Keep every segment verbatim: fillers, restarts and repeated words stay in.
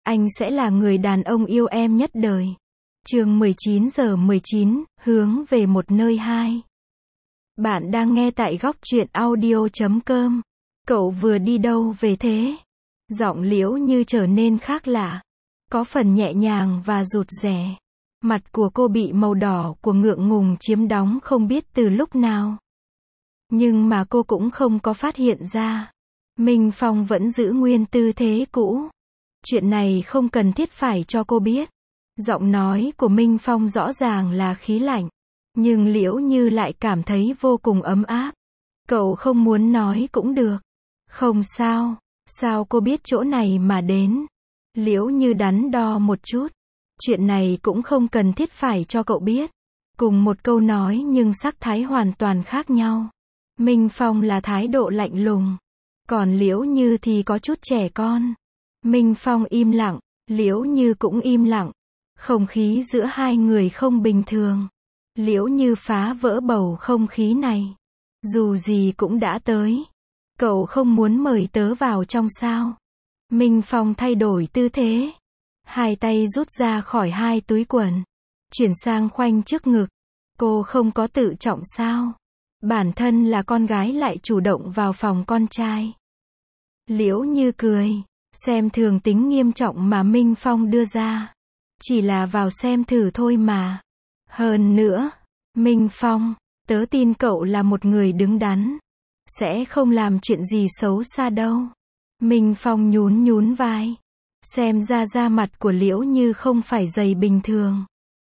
Anh sẽ là người đàn ông yêu em nhất đời. Chương mười chín giờ mười chín, hướng về một nơi hai. Bạn đang nghe tại góc truyện audio chấm com. Cậu vừa đi đâu về thế? Giọng Liễu Như trở nên khác lạ. Có phần nhẹ nhàng và rụt rè. Mặt của cô bị màu đỏ của ngượng ngùng chiếm đóng không biết từ lúc nào. Nhưng mà cô cũng không có phát hiện ra. Minh Phong vẫn giữ nguyên tư thế cũ. Chuyện này không cần thiết phải cho cô biết. Giọng nói của Minh Phong rõ ràng là khí lạnh. Nhưng Liễu Như lại cảm thấy vô cùng ấm áp. Cậu không muốn nói cũng được. Không sao, sao cô biết chỗ này mà đến? Liễu Như đắn đo một chút. Chuyện này cũng không cần thiết phải cho cậu biết. Cùng một câu nói nhưng sắc thái hoàn toàn khác nhau. Minh Phong là thái độ lạnh lùng. Còn Liễu Như thì có chút trẻ con. Minh Phong im lặng, Liễu Như cũng im lặng. Không khí giữa hai người không bình thường. Liễu Như phá vỡ bầu không khí này. Dù gì cũng đã tới. Cậu không muốn mời tớ vào trong sao? Minh Phong thay đổi tư thế. Hai tay rút ra khỏi hai túi quần. Chuyển sang khoanh trước ngực. Cô không có tự trọng sao? Bản thân là con gái lại chủ động vào phòng con trai. Liễu Như cười. Xem thường tính nghiêm trọng mà Minh Phong đưa ra. Chỉ là vào xem thử thôi mà. Hơn nữa, Minh Phong, tớ tin cậu là một người đứng đắn. Sẽ không làm chuyện gì xấu xa đâu. Minh Phong nhún nhún vai. Xem ra da mặt của Liễu Như không phải dày bình thường.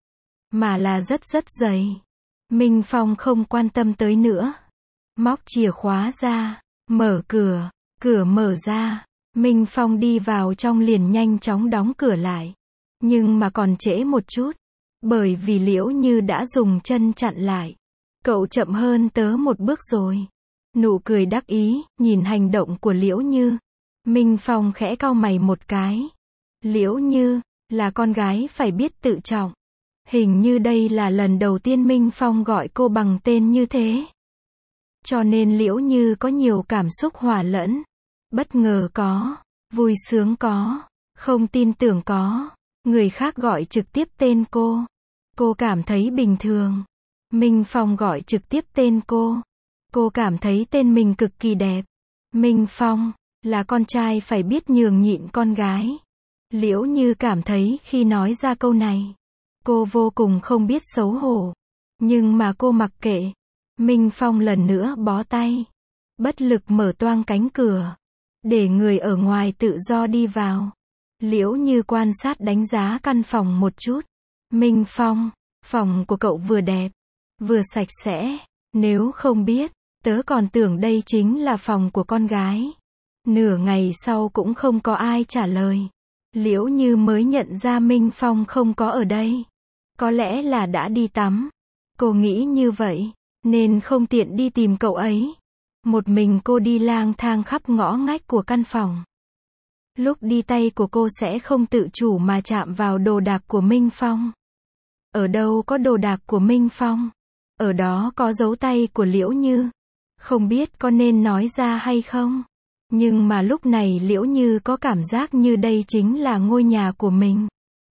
Mà là rất rất dày. Minh Phong không quan tâm tới nữa. Móc chìa khóa ra. Mở cửa. Cửa mở ra. Minh Phong đi vào trong liền nhanh chóng đóng cửa lại. Nhưng mà còn trễ một chút. Bởi vì Liễu Như đã dùng chân chặn lại. Cậu chậm hơn tớ một bước rồi. Nụ cười đắc ý, nhìn hành động của Liễu Như. Minh Phong khẽ cau mày một cái. Liễu Như, là con gái phải biết tự trọng. Hình như đây là lần đầu tiên Minh Phong gọi cô bằng tên như thế. Cho nên Liễu Như có nhiều cảm xúc hòa lẫn. Bất ngờ có, vui sướng có, không tin tưởng có. Người khác gọi trực tiếp tên cô. Cô cảm thấy bình thường. Minh Phong gọi trực tiếp tên cô. Cô cảm thấy tên mình cực kỳ đẹp. Minh Phong, là con trai phải biết nhường nhịn con gái. Liễu Như cảm thấy khi nói ra câu này, cô vô cùng không biết xấu hổ. Nhưng mà cô mặc kệ. Minh Phong lần nữa bó tay. Bất lực mở toang cánh cửa. Để người ở ngoài tự do đi vào. Liễu Như quan sát đánh giá căn phòng một chút. Minh Phong, phòng của cậu vừa đẹp, vừa sạch sẽ. Nếu không biết, tớ còn tưởng đây chính là phòng của con gái. Nửa ngày sau cũng không có ai trả lời. Liễu Như mới nhận ra Minh Phong không có ở đây. Có lẽ là đã đi tắm. Cô nghĩ như vậy, nên không tiện đi tìm cậu ấy. Một mình cô đi lang thang khắp ngõ ngách của căn phòng. Lúc đi tay của cô sẽ không tự chủ mà chạm vào đồ đạc của Minh Phong. Ở đâu có đồ đạc của Minh Phong? Ở đó có dấu tay của Liễu Như. Không biết có nên nói ra hay không? Nhưng mà lúc này Liễu Như có cảm giác như đây chính là ngôi nhà của mình.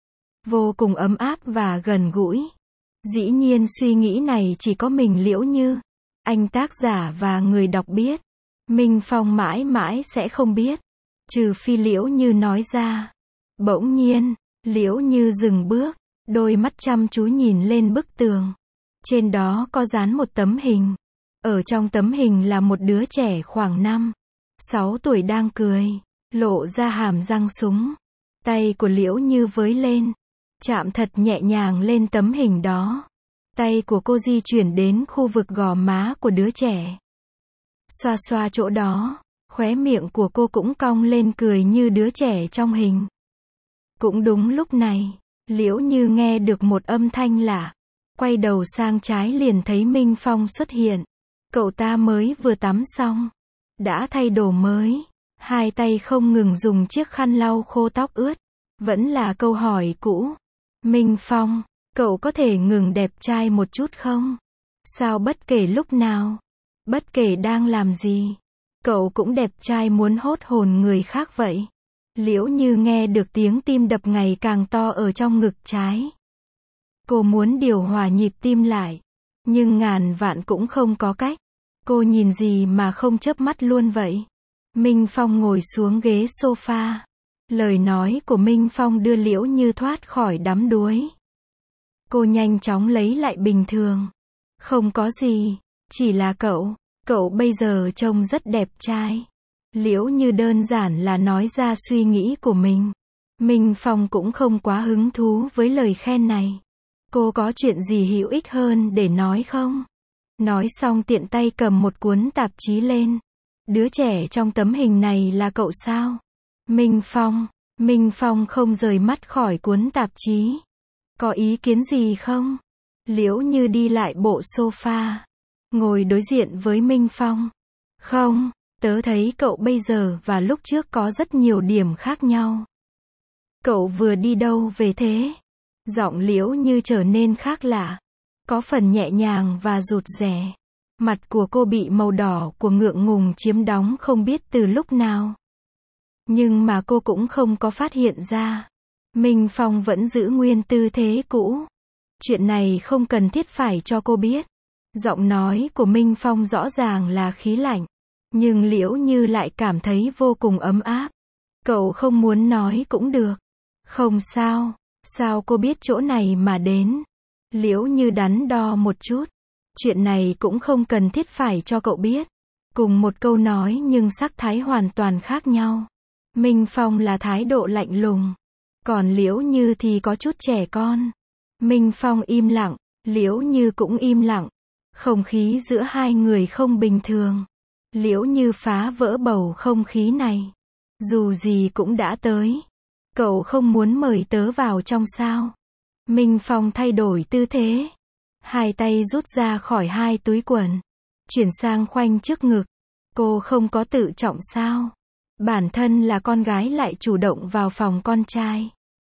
Vô cùng ấm áp và gần gũi. Dĩ nhiên suy nghĩ này chỉ có mình Liễu Như. Anh tác giả và người đọc biết. Minh Phong mãi mãi sẽ không biết. Trừ phi Liễu Như nói ra. Bỗng nhiên, Liễu Như dừng bước. Đôi mắt chăm chú nhìn lên bức tường. Trên đó có dán một tấm hình. Ở trong tấm hình là một đứa trẻ khoảng năm, sáu tuổi đang cười. Lộ ra hàm răng súng. Tay của Liễu Như với lên. Chạm thật nhẹ nhàng lên tấm hình đó. Tay của cô di chuyển đến khu vực gò má của đứa trẻ. Xoa xoa chỗ đó. Khóe miệng của cô cũng cong lên cười như đứa trẻ trong hình. Cũng đúng lúc này, Liễu Như nghe được một âm thanh lạ. Quay đầu sang trái liền thấy Minh Phong xuất hiện. Cậu ta mới vừa tắm xong. Đã thay đồ mới. Hai tay không ngừng dùng chiếc khăn lau khô tóc ướt. Vẫn là câu hỏi cũ. Minh Phong, cậu có thể ngừng đẹp trai một chút không? Sao bất kể lúc nào, bất kể đang làm gì, cậu cũng đẹp trai muốn hốt hồn người khác vậy? Liễu Như nghe được tiếng tim đập ngày càng to ở trong ngực trái. Cô muốn điều hòa nhịp tim lại, nhưng ngàn vạn cũng không có cách. Cô nhìn gì mà không chớp mắt luôn vậy? Minh Phong ngồi xuống ghế sofa. Lời nói của Minh Phong đưa Liễu Như thoát khỏi đắm đuối. Cô nhanh chóng lấy lại bình thường. Không có gì, chỉ là cậu, cậu bây giờ trông rất đẹp trai. Liễu Như đơn giản là nói ra suy nghĩ của mình. Minh Phong cũng không quá hứng thú với lời khen này. Cô có chuyện gì hữu ích hơn để nói không? Nói xong tiện tay cầm một cuốn tạp chí lên. Đứa trẻ trong tấm hình này là cậu sao? Minh Phong, Minh Phong không rời mắt khỏi cuốn tạp chí. Có ý kiến gì không? Liễu Như đi lại bộ sofa, ngồi đối diện với Minh Phong. Không, tớ thấy cậu bây giờ và lúc trước có rất nhiều điểm khác nhau. Cậu vừa đi đâu về thế? Giọng Liễu Như trở nên khác lạ, có phần nhẹ nhàng và rụt rè. Mặt của cô bị màu đỏ của ngượng ngùng chiếm đóng không biết từ lúc nào. Nhưng mà cô cũng không có phát hiện ra. Minh Phong vẫn giữ nguyên tư thế cũ. Chuyện này không cần thiết phải cho cô biết. Giọng nói của Minh Phong rõ ràng là khí lạnh. Nhưng Liễu Như lại cảm thấy vô cùng ấm áp. Cậu không muốn nói cũng được. Không sao. Sao cô biết chỗ này mà đến? Liễu Như đắn đo một chút. Chuyện này cũng không cần thiết phải cho cậu biết. Cùng một câu nói nhưng sắc thái hoàn toàn khác nhau. Minh Phong là thái độ lạnh lùng. Còn Liễu Như thì có chút trẻ con. Minh Phong im lặng, Liễu Như cũng im lặng. Không khí giữa hai người không bình thường. Liễu Như phá vỡ bầu không khí này. Dù gì cũng đã tới. Cậu không muốn mời tớ vào trong sao? Minh Phong thay đổi tư thế. Hai tay rút ra khỏi hai túi quần. Chuyển sang khoanh trước ngực. Cô không có tự trọng sao? Bản thân là con gái lại chủ động vào phòng con trai.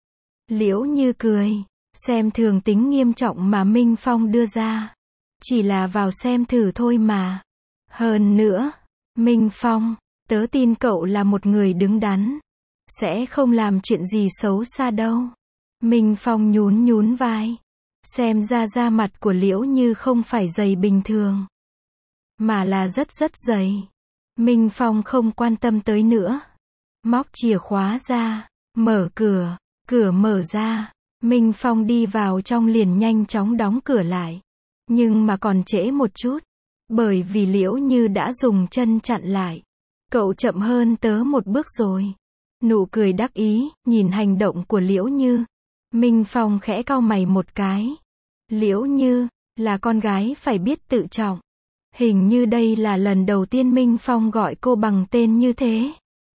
Liễu Như cười. Xem thường tính nghiêm trọng mà Minh Phong đưa ra. Chỉ là vào xem thử thôi mà. Hơn nữa, Minh Phong, tớ tin cậu là một người đứng đắn. Sẽ không làm chuyện gì xấu xa đâu. Minh Phong nhún nhún vai. Xem ra da mặt của Liễu Như không phải dày bình thường. Mà là rất rất dày. Minh Phong không quan tâm tới nữa. Móc chìa khóa ra. Mở cửa. Cửa mở ra. Minh Phong đi vào trong liền nhanh chóng đóng cửa lại. Nhưng mà còn trễ một chút. Bởi vì Liễu Như đã dùng chân chặn lại. Cậu chậm hơn tớ một bước rồi. Nụ cười đắc ý, nhìn hành động của Liễu Như. Minh Phong khẽ cau mày một cái. Liễu Như, là con gái phải biết tự trọng. Hình như đây là lần đầu tiên Minh Phong gọi cô bằng tên như thế.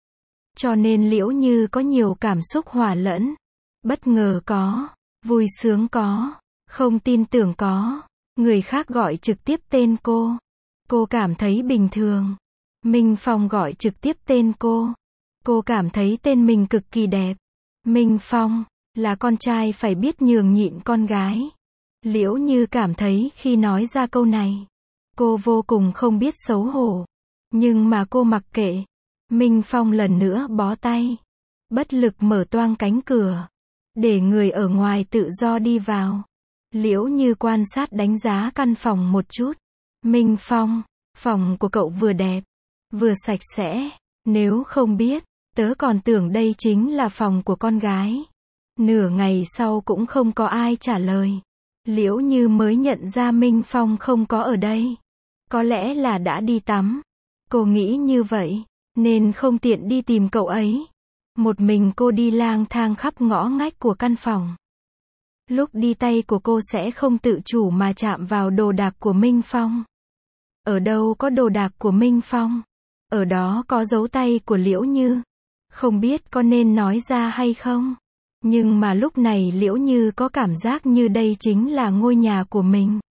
Cho nên Liễu Như có nhiều cảm xúc hòa lẫn. Bất ngờ có, vui sướng có, không tin tưởng có. Người khác gọi trực tiếp tên cô. Cô cảm thấy bình thường. Minh Phong gọi trực tiếp tên cô. Cô cảm thấy tên mình cực kỳ đẹp. Minh Phong, là con trai phải biết nhường nhịn con gái. Liễu Như cảm thấy khi nói ra câu này, cô vô cùng không biết xấu hổ. Nhưng mà cô mặc kệ. Minh Phong lần nữa bó tay. Bất lực mở toang cánh cửa. Để người ở ngoài tự do đi vào. Liễu Như quan sát đánh giá căn phòng một chút. Minh Phong, phòng của cậu vừa đẹp, vừa sạch sẽ. Nếu không biết, tớ còn tưởng đây chính là phòng của con gái. Nửa ngày sau cũng không có ai trả lời. Liễu Như mới nhận ra Minh Phong không có ở đây. Có lẽ là đã đi tắm. Cô nghĩ như vậy, nên không tiện đi tìm cậu ấy. Một mình cô đi lang thang khắp ngõ ngách của căn phòng. Lúc đi tay của cô sẽ không tự chủ mà chạm vào đồ đạc của Minh Phong. Ở đâu có đồ đạc của Minh Phong? Ở đó có dấu tay của Liễu Như. Không biết có nên nói ra hay không? Nhưng mà lúc này Liễu Như có cảm giác như đây chính là ngôi nhà của mình.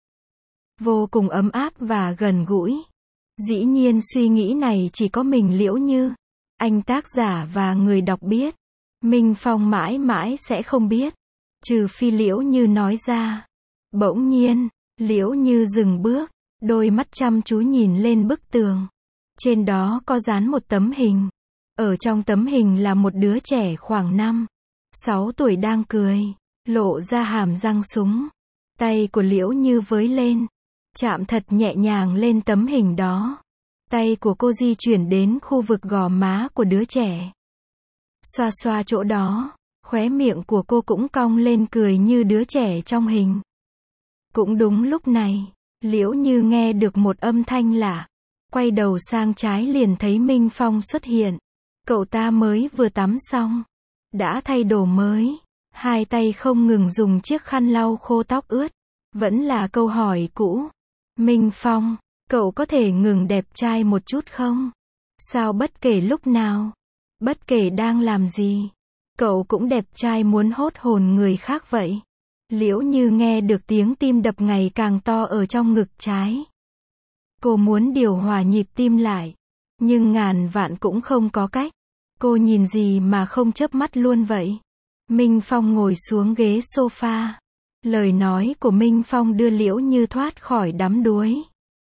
Vô cùng ấm áp và gần gũi. Dĩ nhiên suy nghĩ này chỉ có mình Liễu Như, anh tác giả và người đọc biết. Minh Phong mãi mãi sẽ không biết. Trừ phi Liễu Như nói ra. Bỗng nhiên, Liễu Như dừng bước, đôi mắt chăm chú nhìn lên bức tường. Trên đó có dán một tấm hình. Ở trong tấm hình là một đứa trẻ khoảng năm, sáu tuổi đang cười, lộ ra hàm răng súng. Tay của Liễu Như với lên, chạm thật nhẹ nhàng lên tấm hình đó. Tay của cô di chuyển đến khu vực gò má của đứa trẻ. Xoa xoa chỗ đó, khóe miệng của cô cũng cong lên cười như đứa trẻ trong hình. Cũng đúng lúc này, Liễu Như nghe được một âm thanh lạ. Quay đầu sang trái liền thấy Minh Phong xuất hiện. Cậu ta mới vừa tắm xong, đã thay đồ mới, hai tay không ngừng dùng chiếc khăn lau khô tóc ướt. Vẫn là câu hỏi cũ. Minh Phong, cậu có thể ngừng đẹp trai một chút không? Sao bất kể lúc nào, bất kể đang làm gì, cậu cũng đẹp trai muốn hốt hồn người khác vậy? Liễu Như nghe được tiếng tim đập ngày càng to ở trong ngực trái. Cô muốn điều hòa nhịp tim lại, nhưng ngàn vạn cũng không có cách. Cô nhìn gì mà không chớp mắt luôn vậy? Minh Phong ngồi xuống ghế sofa. Lời nói của Minh Phong đưa Liễu Như thoát khỏi đắm đuối.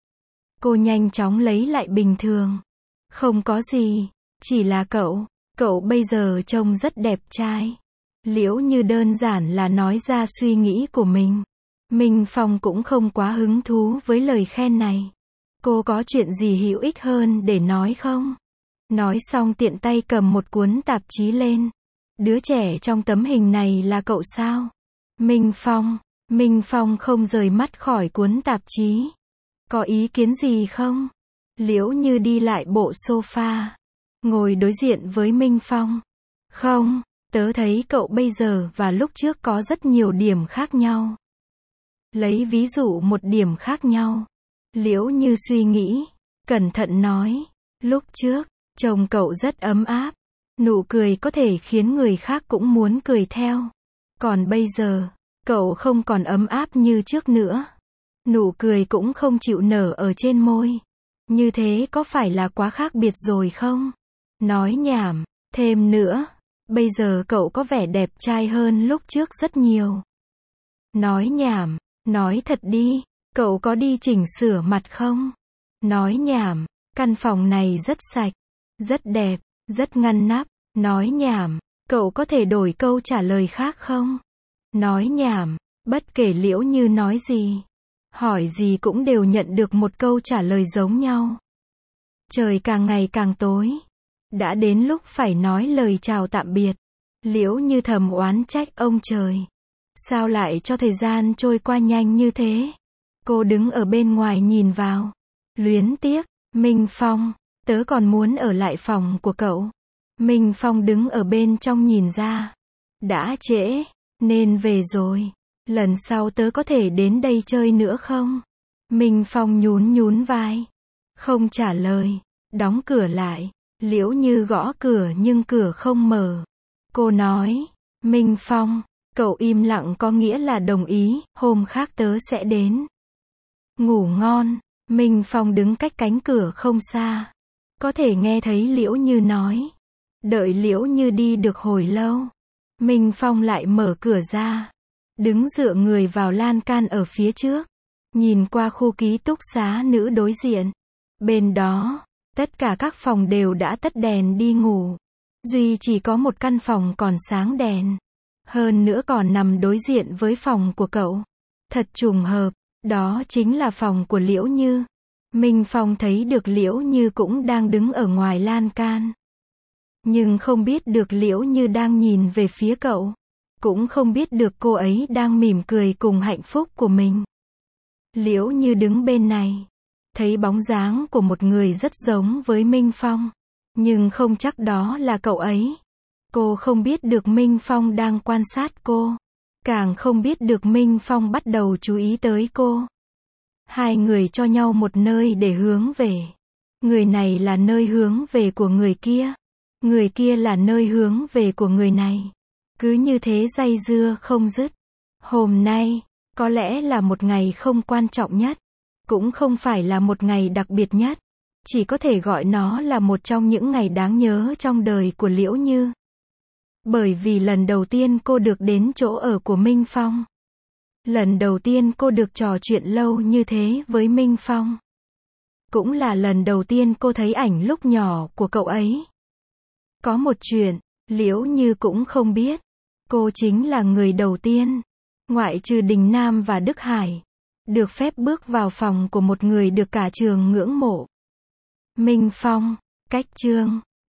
Cô nhanh chóng lấy lại bình thường. Không có gì, chỉ là cậu, cậu bây giờ trông rất đẹp trai. Liễu Như đơn giản là nói ra suy nghĩ của mình. Minh Phong cũng không quá hứng thú với lời khen này. Cô có chuyện gì hữu ích hơn để nói không? Nói xong tiện tay cầm một cuốn tạp chí lên. Đứa trẻ trong tấm hình này là cậu sao? Minh Phong, Minh Phong không rời mắt khỏi cuốn tạp chí. Có ý kiến gì không? Liễu Như đi lại bộ sofa, ngồi đối diện với Minh Phong. Không, tớ thấy cậu bây giờ và lúc trước có rất nhiều điểm khác nhau. Lấy ví dụ một điểm khác nhau. Liễu Như suy nghĩ, cẩn thận nói, lúc trước, chồng cậu rất ấm áp, nụ cười có thể khiến người khác cũng muốn cười theo. Còn bây giờ, cậu không còn ấm áp như trước nữa. Nụ cười cũng không chịu nở ở trên môi. Như thế có phải là quá khác biệt rồi không? Nói nhảm, thêm nữa, bây giờ cậu có vẻ đẹp trai hơn lúc trước rất nhiều. Nói nhảm, nói thật đi, cậu có đi chỉnh sửa mặt không? Nói nhảm, căn phòng này rất sạch, rất đẹp, rất ngăn nắp. Nói nhảm, cậu có thể đổi câu trả lời khác không? Nói nhảm, bất kể Liễu Như nói gì, hỏi gì cũng đều nhận được một câu trả lời giống nhau. Trời càng ngày càng tối. Đã đến lúc phải nói lời chào tạm biệt. Liễu Như thầm oán trách ông trời. Sao lại cho thời gian trôi qua nhanh như thế? Cô đứng ở bên ngoài nhìn vào. Luyến tiếc, Minh Phong, tớ còn muốn ở lại phòng của cậu. Minh Phong đứng ở bên trong nhìn ra. Đã trễ, nên về rồi. Lần sau tớ có thể đến đây chơi nữa không? Minh Phong nhún nhún vai. Không trả lời. Đóng cửa lại. Liễu Như gõ cửa nhưng cửa không mở. Cô nói, Minh Phong, cậu im lặng có nghĩa là đồng ý, hôm khác tớ sẽ đến. Ngủ ngon. Minh Phong đứng cách cánh cửa không xa. Có thể nghe thấy Liễu Như nói. Đợi Liễu Như đi được hồi lâu. Minh Phong lại mở cửa ra. Đứng dựa người vào lan can ở phía trước. Nhìn qua khu ký túc xá nữ đối diện. Bên đó, tất cả các phòng đều đã tắt đèn đi ngủ. Duy chỉ có một căn phòng còn sáng đèn. Hơn nữa còn nằm đối diện với phòng của cậu. Thật trùng hợp, đó chính là phòng của Liễu Như. Minh Phong thấy được Liễu Như cũng đang đứng ở ngoài lan can. Nhưng không biết được Liễu Như đang nhìn về phía cậu. Cũng không biết được cô ấy đang mỉm cười cùng hạnh phúc của mình. Liễu Như đứng bên này. Thấy bóng dáng của một người rất giống với Minh Phong. Nhưng không chắc đó là cậu ấy. Cô không biết được Minh Phong đang quan sát cô. Càng không biết được Minh Phong bắt đầu chú ý tới cô. Hai người cho nhau một nơi để hướng về. Người này là nơi hướng về của người kia. Người kia là nơi hướng về của người này. Cứ như thế dây dưa không dứt. Hôm nay, có lẽ là một ngày không quan trọng nhất. Cũng không phải là một ngày đặc biệt nhất. Chỉ có thể gọi nó là một trong những ngày đáng nhớ trong đời của Liễu Như. Bởi vì lần đầu tiên cô được đến chỗ ở của Minh Phong. Lần đầu tiên cô được trò chuyện lâu như thế với Minh Phong. Cũng là lần đầu tiên cô thấy ảnh lúc nhỏ của cậu ấy. Có một chuyện, Liễu Như cũng không biết. Cô chính là người đầu tiên, ngoại trừ Đình Nam và Đức Hải, được phép bước vào phòng của một người được cả trường ngưỡng mộ. Minh Phong, cách chương